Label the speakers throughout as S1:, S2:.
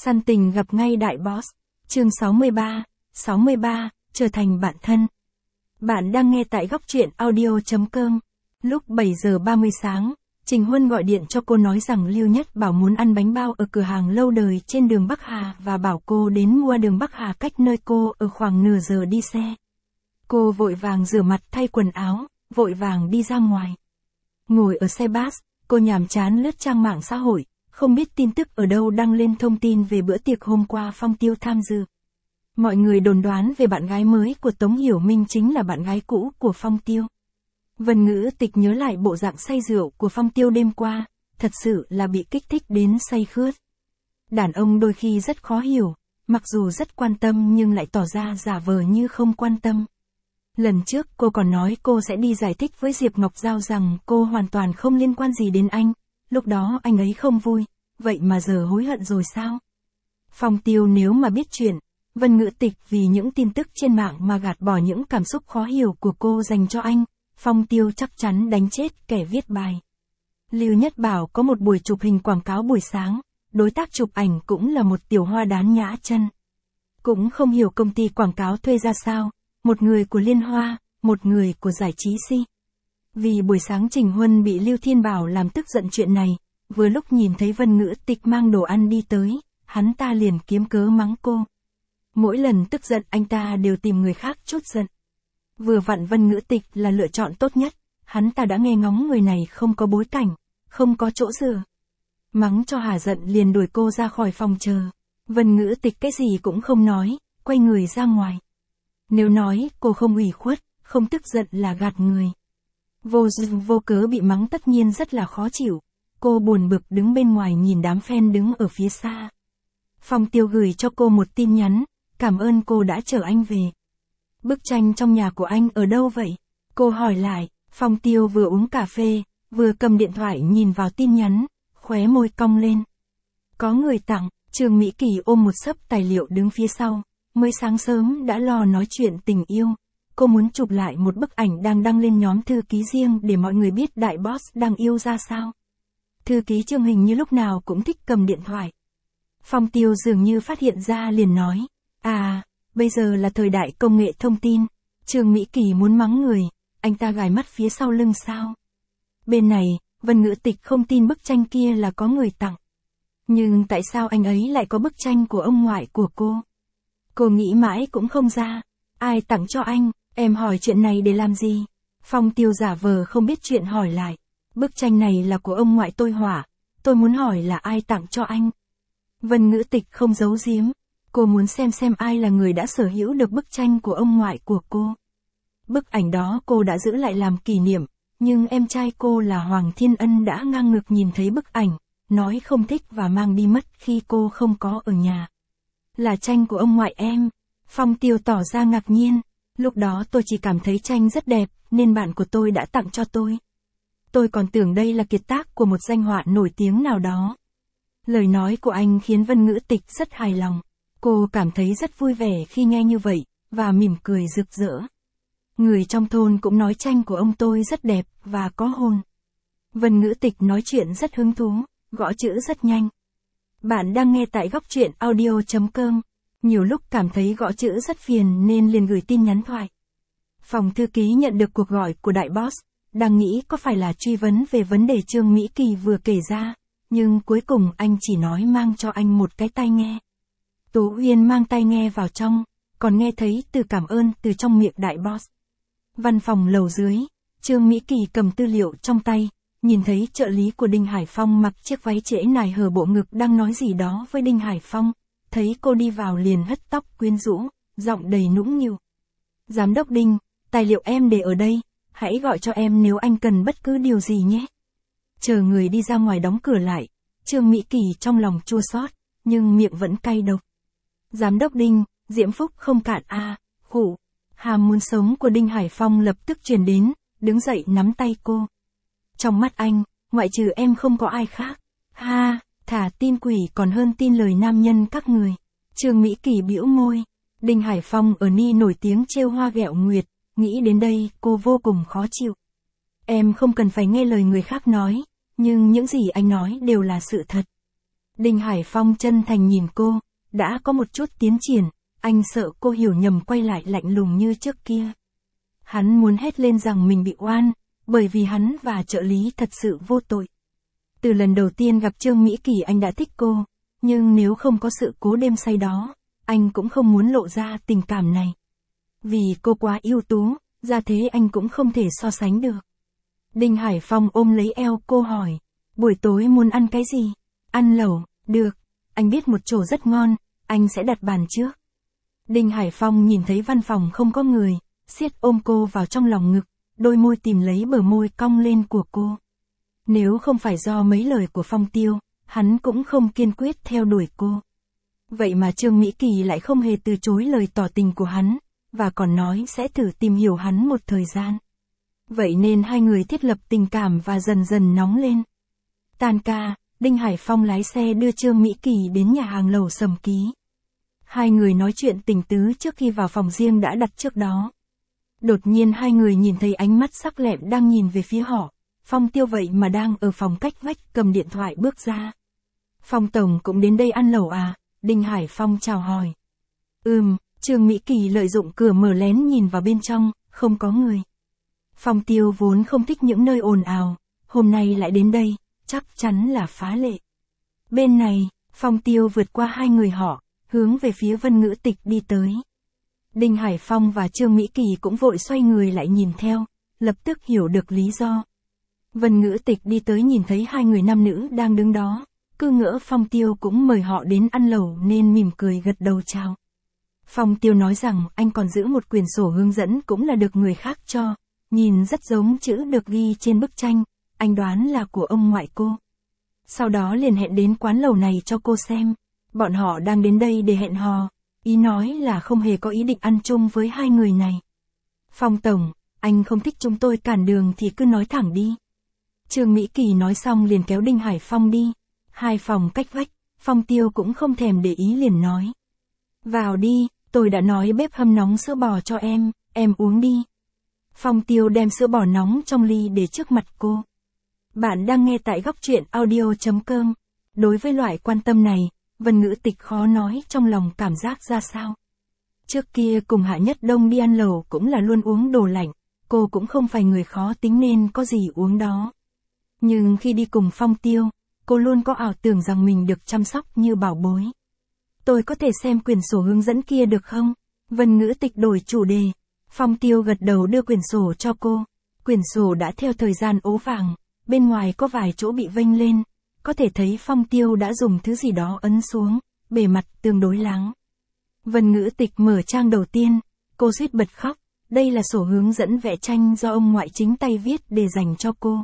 S1: Săn tình gặp ngay đại boss. Chương 63, trở thành bạn thân. Bạn đang nghe tại góc truyện audio.com. Lúc 7 giờ 30 sáng, Trình Huân gọi điện cho cô nói rằng Lưu Nhất Bảo muốn ăn bánh bao ở cửa hàng lâu đời trên đường Bắc Hà và bảo cô đến mua đường Bắc Hà cách nơi cô ở khoảng nửa giờ đi xe. Cô vội vàng rửa mặt thay quần áo, vội vàng đi ra ngoài. Ngồi ở xe bus, cô nhàm chán lướt trang mạng xã hội, không biết tin tức ở đâu đăng lên thông tin về bữa tiệc hôm qua Phong Tiêu tham dự. Mọi người đồn đoán về bạn gái mới của Tống Hiểu Minh chính là bạn gái cũ của Phong Tiêu. Vân Ngữ Tịch nhớ lại bộ dạng say rượu của Phong Tiêu đêm qua, thật sự là bị kích thích đến say khướt. Đàn ông đôi khi rất khó hiểu, mặc dù rất quan tâm nhưng lại tỏ ra giả vờ như không quan tâm. Lần trước cô còn nói cô sẽ đi giải thích với Diệp Ngọc Giao rằng cô hoàn toàn không liên quan gì đến anh, lúc đó anh ấy không vui, vậy mà giờ hối hận rồi sao? Phong Tiêu nếu mà biết chuyện, Vân Ngữ Tịch vì những tin tức trên mạng mà gạt bỏ những cảm xúc khó hiểu của cô dành cho anh, Phong Tiêu chắc chắn đánh chết kẻ viết bài. Lưu Nhất Bảo có một buổi chụp hình quảng cáo buổi sáng, đối tác chụp ảnh cũng là một tiểu hoa đán nhã chân. Cũng không hiểu công ty quảng cáo thuê ra sao, một người của Liên Hoa, một người của Giải Trí Si. Vì buổi sáng Trình Huân bị Lưu Thiên Bảo làm tức giận chuyện này, vừa lúc nhìn thấy Vân Ngữ Tịch mang đồ ăn đi tới, hắn ta liền kiếm cớ mắng cô. Mỗi lần tức giận anh ta đều tìm người khác trút giận. Vừa vặn Vân Ngữ Tịch là lựa chọn tốt nhất, hắn ta đã nghe ngóng người này không có bối cảnh, không có chỗ dựa. Mắng cho hả giận liền đuổi cô ra khỏi phòng chờ. Vân Ngữ Tịch cái gì cũng không nói, quay người ra ngoài. Nếu nói cô không ủy khuất, không tức giận là gạt người. Vô cớ bị mắng tất nhiên rất là khó chịu. Cô buồn bực đứng bên ngoài nhìn đám fan đứng ở phía xa. Phong Tiêu gửi cho cô một tin nhắn, cảm ơn cô đã chở anh về. Bức tranh trong nhà của anh ở đâu vậy? Cô hỏi lại. Phong Tiêu vừa uống cà phê, vừa cầm điện thoại nhìn vào tin nhắn, khóe môi cong lên. Có người tặng. Trương Mỹ Kỳ ôm một xấp tài liệu đứng phía sau, mới sáng sớm đã lo nói chuyện tình yêu. Cô muốn chụp lại một bức ảnh đang đăng lên nhóm thư ký riêng để mọi người biết đại boss đang yêu ra sao. Thư ký Trương hình như lúc nào cũng thích cầm điện thoại. Phong Tiêu dường như phát hiện ra liền nói, bây giờ là thời đại công nghệ thông tin, Trương Mỹ Kỳ muốn mắng người, anh ta gài mắt phía sau lưng sao? Bên này, Vân Ngữ Tịch không tin bức tranh kia là có người tặng. Nhưng tại sao anh ấy lại có bức tranh của ông ngoại của cô? Cô nghĩ mãi cũng không ra. Ai tặng cho anh, em hỏi chuyện này để làm gì? Phong Tiêu giả vờ không biết chuyện hỏi lại. Bức tranh này là của ông ngoại tôi họa, tôi muốn hỏi là ai tặng cho anh? Vân Ngữ Tịch không giấu giếm. Cô muốn xem ai là người đã sở hữu được bức tranh của ông ngoại của cô. Bức ảnh đó cô đã giữ lại làm kỷ niệm, nhưng em trai cô là Hoàng Thiên Ân đã ngang ngược nhìn thấy bức ảnh, nói không thích và mang đi mất khi cô không có ở nhà. Là tranh của ông ngoại em. Phong Tiêu tỏ ra ngạc nhiên. Lúc đó tôi chỉ cảm thấy tranh rất đẹp, nên bạn của tôi đã tặng cho tôi. Tôi còn tưởng đây là kiệt tác của một danh họa nổi tiếng nào đó. Lời nói của anh khiến Vân Ngữ Tịch rất hài lòng. Cô cảm thấy rất vui vẻ khi nghe như vậy, và mỉm cười rực rỡ. Người trong thôn cũng nói tranh của ông tôi rất đẹp, và có hồn. Vân Ngữ Tịch nói chuyện rất hứng thú, gõ chữ rất nhanh. Bạn đang nghe tại góc truyện audio.com. Nhiều lúc cảm thấy gõ chữ rất phiền nên liền gửi tin nhắn thoại. Phòng thư ký nhận được cuộc gọi của đại boss, đang nghĩ có phải là truy vấn về vấn đề Trương Mỹ Kỳ vừa kể ra, nhưng cuối cùng anh chỉ nói mang cho anh một cái tai nghe. Tố Uyên mang tai nghe vào trong, còn nghe thấy từ cảm ơn từ trong miệng đại boss. Văn phòng lầu dưới, Trương Mỹ Kỳ cầm tư liệu trong tay, nhìn thấy trợ lý của Đinh Hải Phong mặc chiếc váy trễ nải hở bộ ngực đang nói gì đó với Đinh Hải Phong, thấy cô đi vào liền hất tóc quyến rũ, giọng đầy nũng nịu. Giám đốc Đinh, tài liệu em để ở đây, hãy gọi cho em nếu anh cần bất cứ điều gì nhé. Chờ người đi ra ngoài đóng cửa lại, Trương Mỹ Kỳ trong lòng chua xót, nhưng miệng vẫn cay độc. Giám đốc Đinh, diễm phúc không cạn khụ. Hàm muốn sống của Đinh Hải Phong lập tức truyền đến, đứng dậy nắm tay cô. Trong mắt anh, ngoại trừ em không có ai khác. Thả tin quỷ còn hơn tin lời nam nhân các người. Trương Mỹ Kỳ bĩu môi. Đinh Hải Phong ở Ni nổi tiếng trêu hoa ghẹo nguyệt, nghĩ đến đây cô vô cùng khó chịu. Em không cần phải nghe lời người khác nói, nhưng những gì anh nói đều là sự thật. Đinh Hải Phong chân thành nhìn cô, đã có một chút tiến triển, anh sợ cô hiểu nhầm quay lại lạnh lùng như trước kia. Hắn muốn hét lên rằng mình bị oan, bởi vì hắn và trợ lý thật sự vô tội. Từ lần đầu tiên gặp Trương Mỹ Kỳ anh đã thích cô, nhưng nếu không có sự cố đêm say đó, anh cũng không muốn lộ ra tình cảm này. Vì cô quá ưu tú, ra thế anh cũng không thể so sánh được. Đinh Hải Phong ôm lấy eo cô hỏi, buổi tối muốn ăn cái gì? Ăn lẩu, được, anh biết một chỗ rất ngon, anh sẽ đặt bàn trước. Đinh Hải Phong nhìn thấy văn phòng không có người, siết ôm cô vào trong lòng ngực, đôi môi tìm lấy bờ môi cong lên của cô. Nếu không phải do mấy lời của Phong Tiêu, hắn cũng không kiên quyết theo đuổi cô. Vậy mà Trương Mỹ Kỳ lại không hề từ chối lời tỏ tình của hắn, và còn nói sẽ thử tìm hiểu hắn một thời gian. Vậy nên hai người thiết lập tình cảm và dần dần nóng lên. Tan ca, Đinh Hải Phong lái xe đưa Trương Mỹ Kỳ đến nhà hàng lẩu Sầm Ký. Hai người nói chuyện tình tứ trước khi vào phòng riêng đã đặt trước đó. Đột nhiên hai người nhìn thấy ánh mắt sắc lẹm đang nhìn về phía họ. Phong Tiêu vậy mà đang ở phòng cách vách cầm điện thoại bước ra. Phong Tổng cũng đến đây ăn lẩu à? Đinh Hải Phong chào hỏi. Trương Mỹ Kỳ lợi dụng cửa mở lén nhìn vào bên trong, không có người. Phong Tiêu vốn không thích những nơi ồn ào, hôm nay lại đến đây, chắc chắn là phá lệ. Bên này, Phong Tiêu vượt qua hai người họ, hướng về phía Vân Ngữ Tịch đi tới. Đinh Hải Phong và Trương Mỹ Kỳ cũng vội xoay người lại nhìn theo, lập tức hiểu được lý do. Vân Ngữ Tịch đi tới nhìn thấy hai người nam nữ đang đứng đó, cứ ngỡ Phong Tiêu cũng mời họ đến ăn lẩu nên mỉm cười gật đầu chào. Phong Tiêu nói rằng anh còn giữ một quyển sổ hướng dẫn cũng là được người khác cho, nhìn rất giống chữ được ghi trên bức tranh, anh đoán là của ông ngoại cô. Sau đó liền hẹn đến quán lẩu này cho cô xem, bọn họ đang đến đây để hẹn hò, ý nói là không hề có ý định ăn chung với hai người này. Phong Tổng, anh không thích chúng tôi cản đường thì cứ nói thẳng đi. Trương Mỹ Kỳ nói xong liền kéo Đinh Hải Phong đi. Hai phòng cách vách, Phong Tiêu cũng không thèm để ý liền nói. Vào đi, tôi đã nói bếp hâm nóng sữa bò cho em uống đi. Phong Tiêu đem sữa bò nóng trong ly để trước mặt cô. Bạn đang nghe tại góc truyện audio.com. Đối với loại quan tâm này, Vân Ngữ Tịch khó nói trong lòng cảm giác ra sao. Trước kia cùng Hạ Nhất Đông đi ăn lẩu cũng là luôn uống đồ lạnh, cô cũng không phải người khó tính nên có gì uống đó. Nhưng khi đi cùng Phong Tiêu, cô luôn có ảo tưởng rằng mình được chăm sóc như bảo bối. Tôi có thể xem quyển sổ hướng dẫn kia được không? Vân Ngữ Tịch đổi chủ đề. Phong Tiêu gật đầu đưa quyển sổ cho cô. Quyển sổ đã theo thời gian ố vàng, bên ngoài có vài chỗ bị vênh lên. Có thể thấy Phong Tiêu đã dùng thứ gì đó ấn xuống, bề mặt tương đối láng. Vân Ngữ Tịch mở trang đầu tiên, cô suýt bật khóc. Đây là sổ hướng dẫn vẽ tranh do ông ngoại chính tay viết để dành cho cô.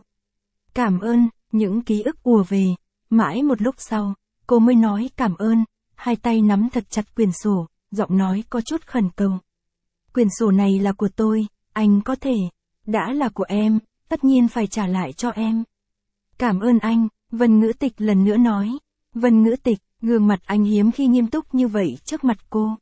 S1: Cảm ơn, những ký ức ùa về. Mãi một lúc sau, cô mới nói cảm ơn, hai tay nắm thật chặt quyển sổ, giọng nói có chút khẩn cầu. Quyển sổ này là của tôi, anh có thể, đã là của em, tất nhiên phải trả lại cho em. Cảm ơn anh, Vân Ngữ Tịch lần nữa nói. Vân Ngữ Tịch, gương mặt anh hiếm khi nghiêm túc như vậy trước mặt cô.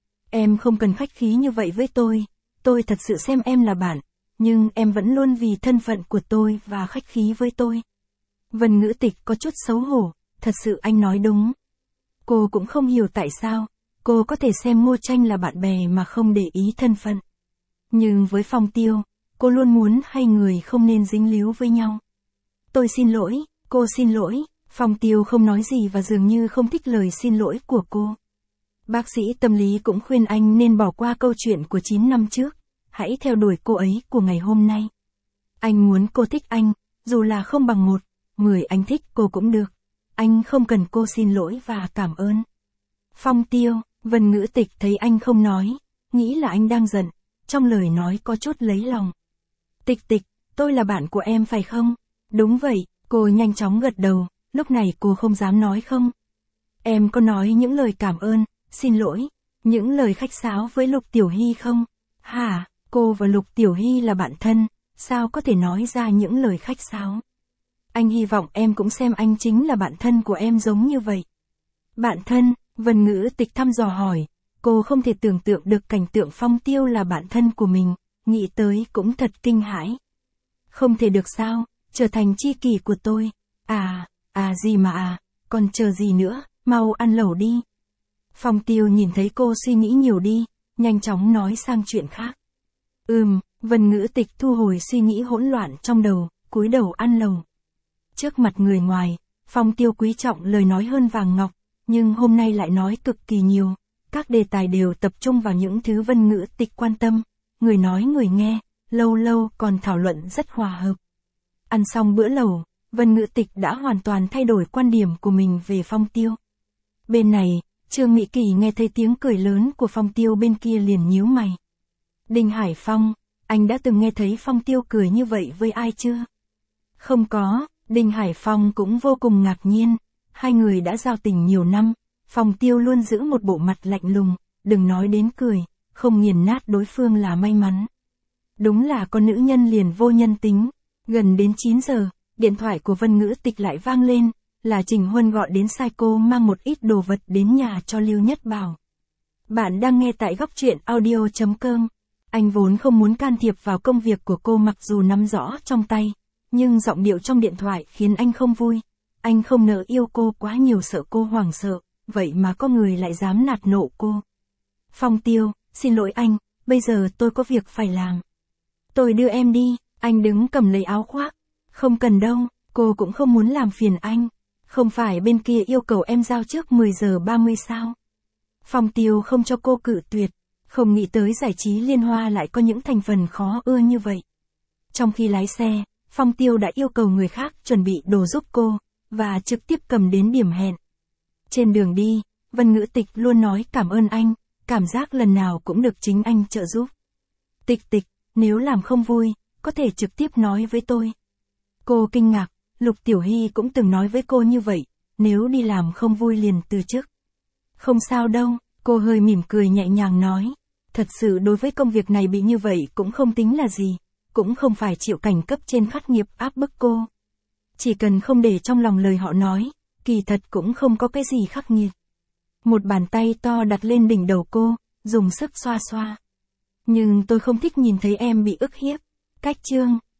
S1: Em không cần khách khí như vậy với tôi thật sự xem em là bạn, nhưng em vẫn luôn vì thân phận của tôi và khách khí với tôi. Vân Ngữ Tịch có chút xấu hổ, thật sự anh nói đúng. Cô cũng không hiểu tại sao, cô có thể xem Ngô Tranh là bạn bè mà không để ý thân phận. Nhưng với Phong Tiêu, cô luôn muốn hai người không nên dính líu với nhau. Tôi xin lỗi, cô xin lỗi, Phong Tiêu không nói gì và dường như không thích lời xin lỗi của cô. Bác sĩ tâm lý cũng khuyên anh nên bỏ qua câu chuyện của 9 năm trước, hãy theo đuổi cô ấy của ngày hôm nay. Anh muốn cô thích anh, dù là không bằng 10 anh thích cô cũng được. Anh không cần cô xin lỗi và cảm ơn. Phong Tiêu, Vân Ngữ Tịch thấy anh không nói, nghĩ là anh đang giận, trong lời nói có chút lấy lòng. Tịch Tịch, tôi là bạn của em phải không? Đúng vậy, cô nhanh chóng gật đầu, lúc này cô không dám nói không. Em có nói những lời cảm ơn, xin lỗi, những lời khách sáo với Lục Tiểu Hy không? Hả, cô và Lục Tiểu Hy là bạn thân, sao có thể nói ra những lời khách sáo? Anh hy vọng em cũng xem anh chính là bạn thân của em giống như vậy. Bạn thân, Vân Ngữ Tịch thăm dò hỏi, cô không thể tưởng tượng được cảnh tượng Phong Tiêu là bạn thân của mình, nghĩ tới cũng thật kinh hãi. Không thể được sao, trở thành tri kỷ của tôi. Gì mà còn chờ gì nữa, mau ăn lẩu đi. Phong Tiêu nhìn thấy cô suy nghĩ nhiều đi, nhanh chóng nói sang chuyện khác. Vân Ngữ Tịch thu hồi suy nghĩ hỗn loạn trong đầu, cúi đầu ăn lẩu. Trước mặt người ngoài, Phong Tiêu quý trọng lời nói hơn vàng ngọc, nhưng hôm nay lại nói cực kỳ nhiều. Các đề tài đều tập trung vào những thứ Vân Ngữ Tịch quan tâm, người nói người nghe, lâu lâu còn thảo luận rất hòa hợp. Ăn xong bữa lẩu, Vân Ngữ Tịch đã hoàn toàn thay đổi quan điểm của mình về Phong Tiêu. Bên này, Trương Mỹ Kỳ nghe thấy tiếng cười lớn của Phong Tiêu bên kia liền nhíu mày. Đinh Hải Phong, anh đã từng nghe thấy Phong Tiêu cười như vậy với ai chưa? Không có, Đinh Hải Phong cũng vô cùng ngạc nhiên, hai người đã giao tình nhiều năm, Phong Tiêu luôn giữ một bộ mặt lạnh lùng, đừng nói đến cười, không nghiền nát đối phương là may mắn. Đúng là con nữ nhân liền vô nhân tính. Gần đến 9 giờ, điện thoại của Vân Ngữ Tịch lại vang lên, là Trình Huân gọi đến sai cô mang một ít đồ vật đến nhà cho Lưu Nhất Bảo. Bạn đang nghe tại góc truyện audio.com. Anh vốn không muốn can thiệp vào công việc của cô mặc dù nắm rõ trong tay, nhưng giọng điệu trong điện thoại khiến anh không vui. Anh không nỡ yêu cô quá nhiều sợ cô hoảng sợ, vậy mà có người lại dám nạt nộ cô. Phong Tiêu, xin lỗi anh, bây giờ tôi có việc phải làm. Tôi đưa em đi, anh đứng cầm lấy áo khoác. Không cần đâu, cô cũng không muốn làm phiền anh. Không phải bên kia yêu cầu em giao trước 10 giờ 30 sao? Phong Tiêu không cho cô cự tuyệt, không nghĩ tới giải trí liên hoa lại có những thành phần khó ưa như vậy. Trong khi lái xe, Phong Tiêu đã yêu cầu người khác chuẩn bị đồ giúp cô, và trực tiếp cầm đến điểm hẹn. Trên đường đi, Vân Ngữ Tịch luôn nói cảm ơn anh, cảm giác lần nào cũng được chính anh trợ giúp. Tịch Tịch, nếu làm không vui, có thể trực tiếp nói với tôi. Cô kinh ngạc, Lục Tiểu Hy cũng từng nói với cô như vậy, nếu đi làm không vui liền từ chức. Không sao đâu, cô hơi mỉm cười nhẹ nhàng nói. Thật sự đối với công việc này bị như vậy cũng không tính là gì, cũng không phải chịu cảnh cấp trên khắc nghiệt áp bức cô. Chỉ cần không để trong lòng lời họ nói, kỳ thật cũng không có cái gì khắc nghiệt. Một bàn tay to đặt lên đỉnh đầu cô, dùng sức xoa xoa. Nhưng tôi không thích nhìn thấy em bị ức hiếp. Cách Trương,